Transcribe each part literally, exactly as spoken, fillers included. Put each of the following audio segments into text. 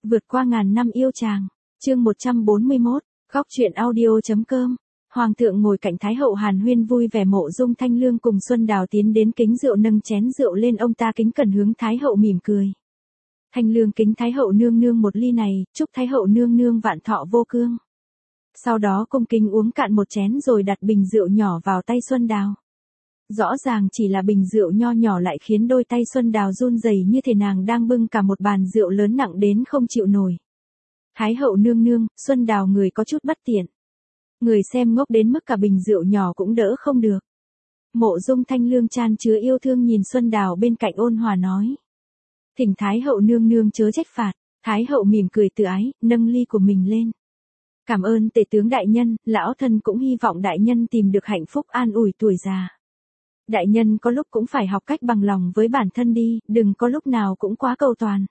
Vượt qua ngàn năm yêu chàng. Chương một trăm bốn mươi mốt, góc truyện audio.com. Hoàng thượng ngồi cạnh Thái hậu hàn huyên vui vẻ, Mộ Dung Thanh Lương cùng Xuân Đào tiến đến kính rượu, nâng chén rượu lên, ông ta kính cẩn hướng Thái hậu mỉm cười. Thanh Lương kính Thái hậu nương nương một ly này, chúc Thái hậu nương nương vạn thọ vô cương. Sau đó cung kính uống cạn một chén rồi đặt bình rượu nhỏ vào tay Xuân Đào. Rõ ràng chỉ là bình rượu nho nhỏ lại khiến đôi tay Xuân Đào run rẩy như thể nàng đang bưng cả một bàn rượu lớn nặng đến không chịu nổi. Thái hậu nương nương, Xuân Đào người có chút bất tiện. Người xem ngốc đến mức cả bình rượu nhỏ cũng đỡ không được. Mộ Dung Thanh Lương chan chứa yêu thương nhìn Xuân Đào bên cạnh, ôn hòa nói. Thỉnh Thái hậu nương nương chớ trách phạt. Thái hậu mỉm cười từ ái, nâng ly của mình lên. Cảm ơn tể tướng đại nhân, lão thân cũng hy vọng đại nhân tìm được hạnh phúc an ủi tuổi già. Đại nhân có lúc cũng phải học cách bằng lòng với bản thân đi, đừng có lúc nào cũng quá cầu toàn.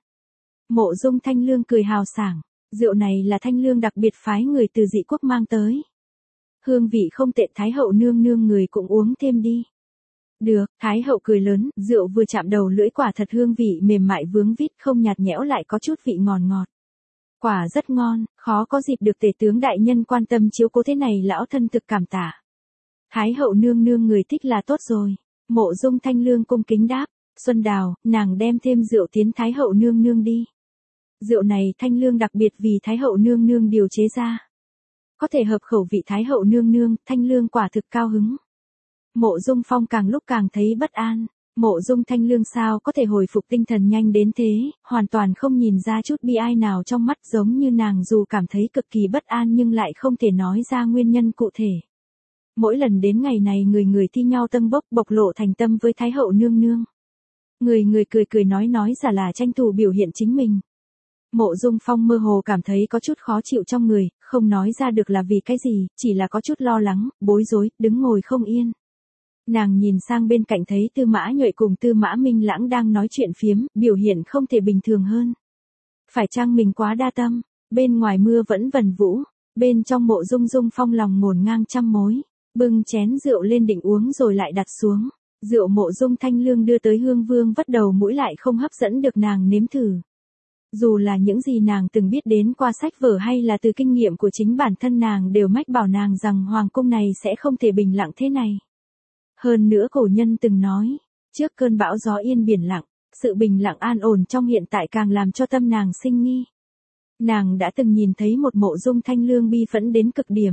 Mộ Dung Thanh Lương cười hào sảng, rượu này là Thanh Lương đặc biệt phái người từ dị quốc mang tới. Hương vị không tệ, Thái hậu nương nương người cũng uống thêm đi. Được, Thái hậu cười lớn, rượu vừa chạm đầu lưỡi quả thật hương vị mềm mại vướng vít, không nhạt nhẽo lại có chút vị ngọt ngọt. Quả rất ngon, khó có dịp được tể tướng đại nhân quan tâm chiếu cố thế này, lão thân thực cảm tạ. Thái hậu nương nương người thích là tốt rồi. Mộ Dung Thanh Lương cung kính đáp. Xuân Đào, nàng đem thêm rượu tiến Thái hậu nương nương đi. Rượu này Thanh Lương đặc biệt vì Thái hậu nương nương điều chế ra. Có thể hợp khẩu vị Thái hậu nương nương, Thanh Lương quả thực cao hứng. Mộ Dung Phong càng lúc càng thấy bất an. Mộ Dung Thanh Lương sao có thể hồi phục tinh thần nhanh đến thế, hoàn toàn không nhìn ra chút bi ai nào trong mắt, giống như nàng dù cảm thấy cực kỳ bất an nhưng lại không thể nói ra nguyên nhân cụ thể. Mỗi lần đến ngày này người người thi nhau tâng bốc, bộc lộ thành tâm với Thái hậu nương nương. Người người cười cười nói nói giả là tranh thủ biểu hiện chính mình. Mộ Dung Phong mơ hồ cảm thấy có chút khó chịu trong người, không nói ra được là vì cái gì, chỉ là có chút lo lắng, bối rối, đứng ngồi không yên. Nàng nhìn sang bên cạnh thấy Tư Mã Nhuệ cùng Tư Mã Minh Lãng đang nói chuyện phiếm, biểu hiện không thể bình thường hơn. Phải chăng mình quá đa tâm? Bên ngoài mưa vẫn vần vũ, bên trong Mộ Dung Dung Phong lòng ngổn ngang trăm mối. Bưng chén rượu lên định uống rồi lại đặt xuống. Rượu Mộ Dung Thanh Lương đưa tới hương vương vất đầu mũi lại không hấp dẫn được nàng nếm thử. Dù là những gì nàng từng biết đến qua sách vở hay là từ kinh nghiệm của chính bản thân nàng đều mách bảo nàng rằng hoàng cung này sẽ không thể bình lặng thế này. Hơn nữa cổ nhân từng nói, trước cơn bão gió yên biển lặng, sự bình lặng an ổn trong hiện tại càng làm cho tâm nàng sinh nghi. Nàng đã từng nhìn thấy một Mộ Dung Thanh Lương bi phẫn đến cực điểm.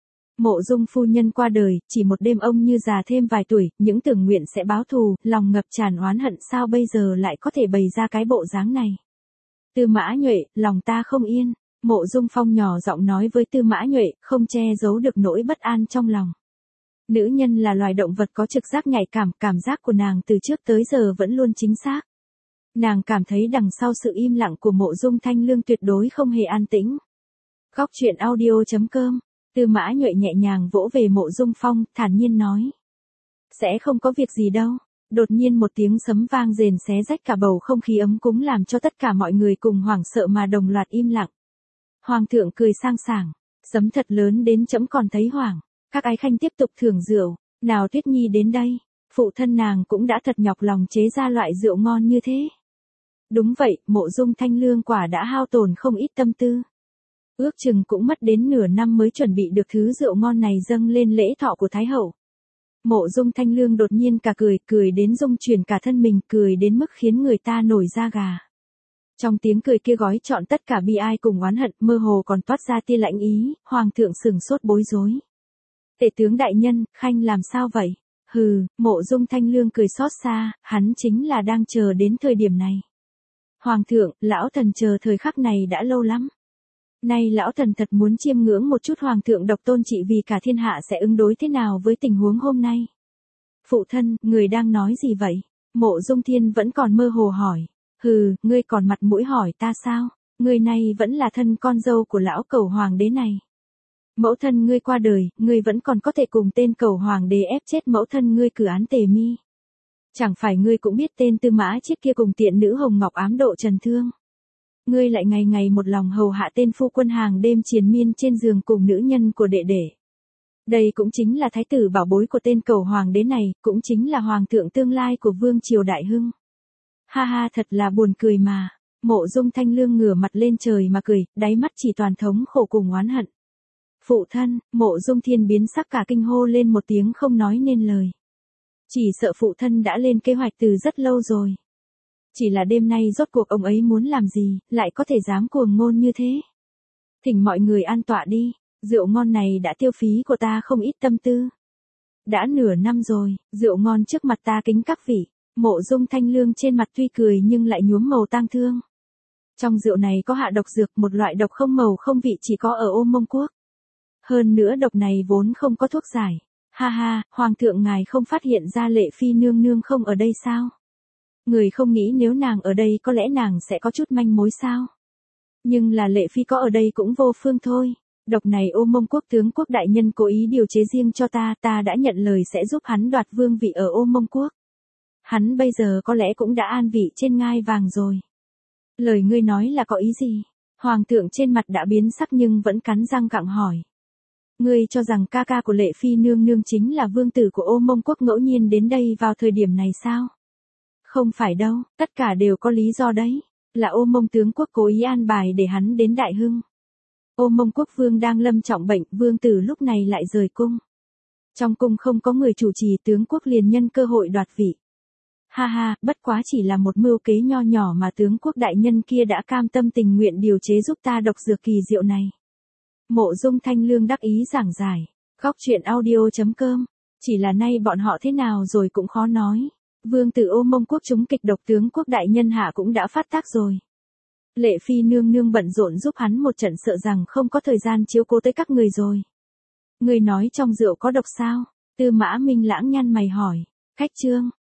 Mộ Dung phu nhân qua đời, chỉ một đêm ông như già thêm vài tuổi, những tưởng nguyện sẽ báo thù, lòng ngập tràn oán hận, sao bây giờ lại có thể bày ra cái bộ dáng này. Tư Mã Nhuệ, lòng ta không yên. Mộ Dung Phong nhỏ giọng nói với Tư Mã Nhuệ, không che giấu được nỗi bất an trong lòng. Nữ nhân là loài động vật có trực giác nhạy cảm, cảm giác của nàng từ trước tới giờ vẫn luôn chính xác. Nàng cảm thấy đằng sau sự im lặng của Mộ Dung Thanh Lương tuyệt đối không hề an tĩnh. Góc truyện audio.com. Tư Mã Nhuệ nhẹ nhàng vỗ về Mộ Dung Phong, thản nhiên nói. Sẽ không có việc gì đâu. Đột nhiên một tiếng sấm vang rền xé rách cả bầu không khí ấm cúng làm cho tất cả mọi người cùng hoảng sợ mà đồng loạt im lặng. Hoàng thượng cười sang sảng. Sấm thật lớn đến trẫm còn thấy hoảng. Các ái khanh tiếp tục thưởng rượu. Nào Tuyết Nhi đến đây. Phụ thân nàng cũng đã thật nhọc lòng chế ra loại rượu ngon như thế. Đúng vậy, Mộ Dung Thanh Lương quả đã hao tổn không ít tâm tư. Ước chừng cũng mất đến nửa năm mới chuẩn bị được thứ rượu ngon này dâng lên lễ thọ của Thái hậu. Mộ Dung Thanh Lương đột nhiên cả cười, cười đến rung chuyển cả thân mình, cười đến mức khiến người ta nổi da gà. Trong tiếng cười kia gói trọn tất cả bi ai cùng oán hận, mơ hồ còn toát ra tia lãnh ý, hoàng thượng sửng sốt bối rối. Tể tướng đại nhân, khanh làm sao vậy? Hừ, Mộ Dung Thanh Lương cười xót xa, hắn chính là đang chờ đến thời điểm này. Hoàng thượng, lão thần chờ thời khắc này đã lâu lắm. Nay lão thần thật muốn chiêm ngưỡng một chút hoàng thượng độc tôn trị vì cả thiên hạ sẽ ứng đối thế nào với tình huống hôm nay. Phụ thân, người đang nói gì vậy? Mộ Dung Thiên vẫn còn mơ hồ hỏi. Hừ, ngươi còn mặt mũi hỏi ta sao? Ngươi này vẫn là thân con dâu của lão cẩu hoàng đế này. Mẫu thân ngươi qua đời, ngươi vẫn còn có thể cùng tên cẩu hoàng đế ép chết mẫu thân ngươi cử án Tề Mi. Chẳng phải ngươi cũng biết tên Tư Mã Chiết kia cùng tiện nữ Hồng Ngọc ám độ Trần Thương. Ngươi lại ngày ngày một lòng hầu hạ tên phu quân hàng đêm triền miên trên giường cùng nữ nhân của đệ đệ. Đây cũng chính là thái tử bảo bối của tên cẩu hoàng đế này, cũng chính là hoàng thượng tương lai của vương triều đại hưng. Ha ha, thật là buồn cười mà. Mộ Dung Thanh Lương ngửa mặt lên trời mà cười, đáy mắt chỉ toàn thống khổ cùng oán hận. Phụ thân, Mộ Dung Thiên biến sắc cả kinh hô lên một tiếng không nói nên lời. Chỉ sợ phụ thân đã lên kế hoạch từ rất lâu rồi. Chỉ là đêm nay rốt cuộc ông ấy muốn làm gì, lại có thể dám cuồng ngôn như thế. Thỉnh mọi người an tọa đi, rượu ngon này đã tiêu phí của ta không ít tâm tư. Đã nửa năm rồi, rượu ngon trước mặt ta kính các vị. Mộ Dung Thanh Lương trên mặt tuy cười nhưng lại nhuốm màu tang thương. Trong rượu này có hạ độc dược, một loại độc không màu không vị chỉ có ở Ô Mông Quốc. Hơn nữa độc này vốn không có thuốc giải. Ha ha, Hoàng thượng ngài không phát hiện ra Lệ Phi nương nương không ở đây sao? Người không nghĩ nếu nàng ở đây có lẽ nàng sẽ có chút manh mối sao? Nhưng là Lệ Phi có ở đây cũng vô phương thôi. Độc này Ô Mông Quốc tướng quốc đại nhân cố ý điều chế riêng cho ta, ta đã nhận lời sẽ giúp hắn đoạt vương vị ở Ô Mông Quốc. Hắn bây giờ có lẽ cũng đã an vị trên ngai vàng rồi. Lời ngươi nói là có ý gì? Hoàng thượng trên mặt đã biến sắc nhưng vẫn cắn răng gặng hỏi. Ngươi cho rằng ca ca của Lệ Phi nương nương chính là vương tử của Ô Mông Quốc ngẫu nhiên đến đây vào thời điểm này sao? Không phải đâu, tất cả đều có lý do đấy. Là Ô Mông tướng quốc cố ý an bài để hắn đến Đại Hưng. Ô Mông Quốc vương đang lâm trọng bệnh, vương tử lúc này lại rời cung. Trong cung không có người chủ trì, tướng quốc liền nhân cơ hội đoạt vị. Ha ha, bất quá chỉ là một mưu kế nho nhỏ mà tướng quốc đại nhân kia đã cam tâm tình nguyện điều chế giúp ta độc dược kỳ diệu này. Mộ Dung Thanh Lương đắc ý giảng giải. Góc truyện audio chấm com. Chỉ là nay bọn họ thế nào rồi cũng khó nói. Vương tử Ô Mông Quốc chúng kịch độc, tướng quốc đại nhân hạ cũng đã phát tác rồi. Lệ Phi nương nương bận rộn giúp hắn một trận, sợ rằng không có thời gian chiếu cố tới các người rồi. Người nói trong rượu có độc sao? Tư Mã Minh Lãng nhăn mày hỏi. Cách chương.